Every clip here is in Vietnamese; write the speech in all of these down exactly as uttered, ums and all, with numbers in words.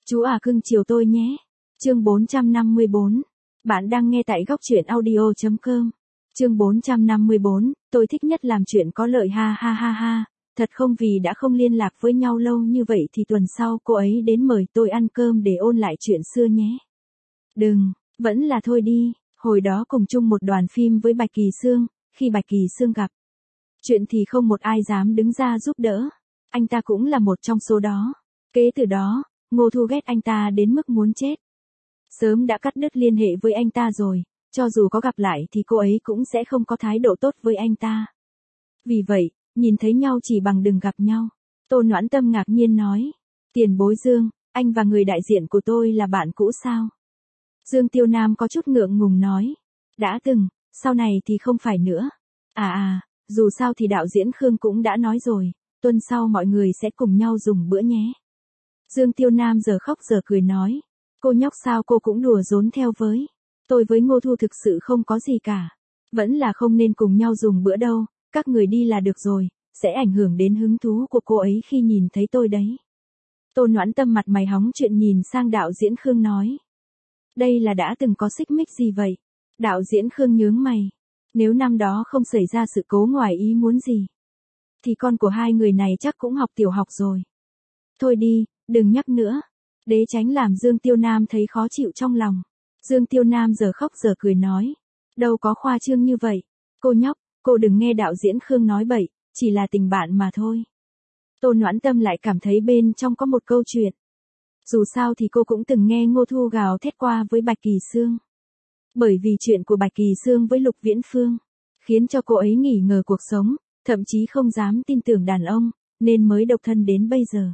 Chú à cưng chiều tôi nhé. Chương bốn trăm năm mươi bốn. Bạn đang nghe tại góc truyện audio chấm com. Chương bốn trăm năm mươi bốn, tôi thích nhất làm chuyện có lợi ha ha ha ha. Thật không, vì đã không liên lạc với nhau lâu như vậy thì tuần sau cô ấy đến mời tôi ăn cơm để ôn lại chuyện xưa nhé. Đừng, vẫn là thôi đi. Hồi đó cùng chung một đoàn phim với Bạch Kỳ Sương, khi Bạch Kỳ Sương gặp chuyện thì không một ai dám đứng ra giúp đỡ. Anh ta cũng là một trong số đó. Kế từ đó, Ngô Thu ghét anh ta đến mức muốn chết. Sớm đã cắt đứt liên hệ với anh ta rồi, cho dù có gặp lại thì cô ấy cũng sẽ không có thái độ tốt với anh ta. Vì vậy, nhìn thấy nhau chỉ bằng đừng gặp nhau. Tô Noãn Tâm ngạc nhiên nói. Tiền bối Dương, anh và người đại diện của tôi là bạn cũ sao? Dương Tiêu Nam có chút ngượng ngùng nói. Đã từng, sau này thì không phải nữa. À à, dù sao thì đạo diễn Khương cũng đã nói rồi, tuần sau mọi người sẽ cùng nhau dùng bữa nhé. Dương Tiêu Nam giờ khóc giờ cười nói. Cô nhóc sao cô cũng đùa giỡn theo với. Tôi với Ngô Thu thực sự không có gì cả. Vẫn là không nên cùng nhau dùng bữa đâu, các người đi là được rồi, sẽ ảnh hưởng đến hứng thú của cô ấy khi nhìn thấy tôi đấy. Tô Noãn Tâm mặt mày hóng chuyện nhìn sang đạo diễn Khương nói. Đây là đã từng có xích mích gì vậy? Đạo diễn Khương nhướng mày. Nếu năm đó không xảy ra sự cố ngoài ý muốn gì, thì con của hai người này chắc cũng học tiểu học rồi. Thôi đi, đừng nhắc nữa. Đế tránh làm Dương Tiêu Nam thấy khó chịu trong lòng. Dương Tiêu Nam giờ khóc giờ cười nói. Đâu có khoa trương như vậy. Cô nhóc, cô đừng nghe đạo diễn Khương nói bậy, chỉ là tình bạn mà thôi. Tô Noãn Tâm lại cảm thấy bên trong có một câu chuyện. Dù sao thì cô cũng từng nghe Ngô Thu gào thét qua với Bạch Kỳ Sương. Bởi vì chuyện của Bạch Kỳ Sương với Lục Viễn Phương, khiến cho cô ấy nghỉ ngờ cuộc sống, thậm chí không dám tin tưởng đàn ông, nên mới độc thân đến bây giờ.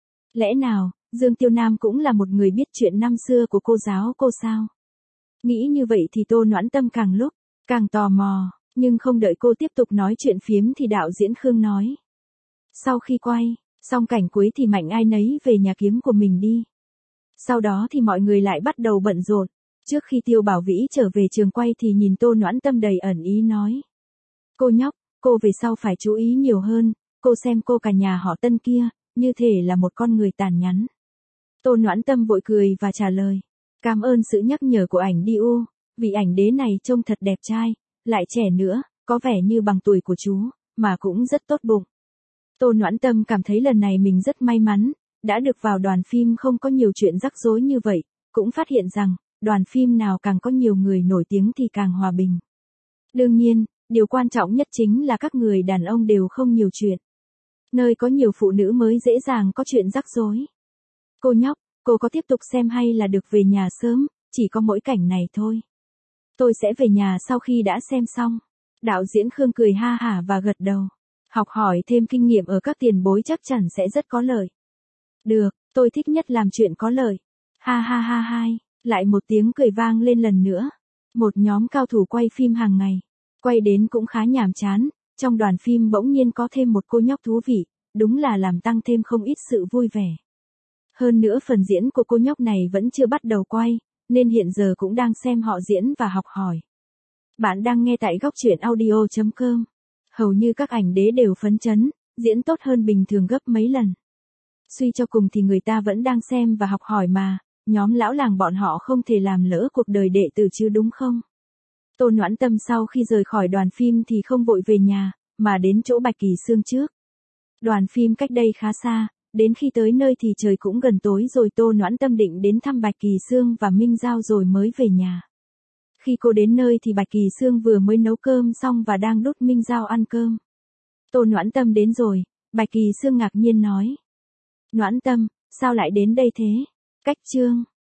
Lẽ nào, Dương Tiêu Nam cũng là một người biết chuyện năm xưa của cô giáo cô sao? Nghĩ như vậy thì Tô Noãn Tâm càng lúc, càng tò mò, nhưng không đợi cô tiếp tục nói chuyện phiếm thì đạo diễn Khương nói. Sau khi quay, xong cảnh cuối thì mạnh ai nấy về nhà kiếm của mình đi. Sau đó thì mọi người lại bắt đầu bận rộn. Trước khi Tiêu Bảo Vĩ trở về trường quay thì nhìn Tô Noãn Tâm đầy ẩn ý nói. Cô nhóc, cô về sau phải chú ý nhiều hơn, cô xem cô cả nhà họ Tân kia, như thể là một con người tàn nhẫn. Tô Noãn Tâm vội cười và trả lời. Cảm ơn sự nhắc nhở của ảnh đi u, vì ảnh đế này trông thật đẹp trai, lại trẻ nữa, có vẻ như bằng tuổi của chú, mà cũng rất tốt bụng. Tô Noãn Tâm cảm thấy lần này mình rất may mắn, đã được vào đoàn phim không có nhiều chuyện rắc rối như vậy, cũng phát hiện rằng, đoàn phim nào càng có nhiều người nổi tiếng thì càng hòa bình. Đương nhiên, điều quan trọng nhất chính là các người đàn ông đều không nhiều chuyện. Nơi có nhiều phụ nữ mới dễ dàng có chuyện rắc rối. Cô nhóc, cô có tiếp tục xem hay là được về nhà sớm, chỉ có mỗi cảnh này thôi. Tôi sẽ về nhà sau khi đã xem xong. Đạo diễn Khương cười ha hả và gật đầu. Học hỏi thêm kinh nghiệm ở các tiền bối chắc chắn sẽ rất có lợi. Được, tôi thích nhất làm chuyện có lợi. Ha ha ha hai, lại một tiếng cười vang lên lần nữa. Một nhóm cao thủ quay phim hàng ngày. Quay đến cũng khá nhàm chán, trong đoàn phim bỗng nhiên có thêm một cô nhóc thú vị, đúng là làm tăng thêm không ít sự vui vẻ. Hơn nữa phần diễn của cô nhóc này vẫn chưa bắt đầu quay, nên hiện giờ cũng đang xem họ diễn và học hỏi. Bạn đang nghe tại góc truyện audio chấm com. Hầu như các ảnh đế đều phấn chấn, diễn tốt hơn bình thường gấp mấy lần. Suy cho cùng thì người ta vẫn đang xem và học hỏi mà, nhóm lão làng bọn họ không thể làm lỡ cuộc đời đệ tử chứ đúng không? Tô Noãn Tâm sau khi rời khỏi đoàn phim thì không vội về nhà, mà đến chỗ Bạch Kỳ Sương trước. Đoàn phim cách đây khá xa, đến khi tới nơi thì trời cũng gần tối rồi. Tô Noãn Tâm định đến thăm Bạch Kỳ Sương và Minh Giao rồi mới về nhà. Khi cô đến nơi thì Bạch Kỳ Sương vừa mới nấu cơm xong và đang đút Minh Giao ăn cơm. Tô Noãn Tâm đến rồi, Bạch Kỳ Sương ngạc nhiên nói. Noãn Tâm, sao lại đến đây thế? Cách Trương,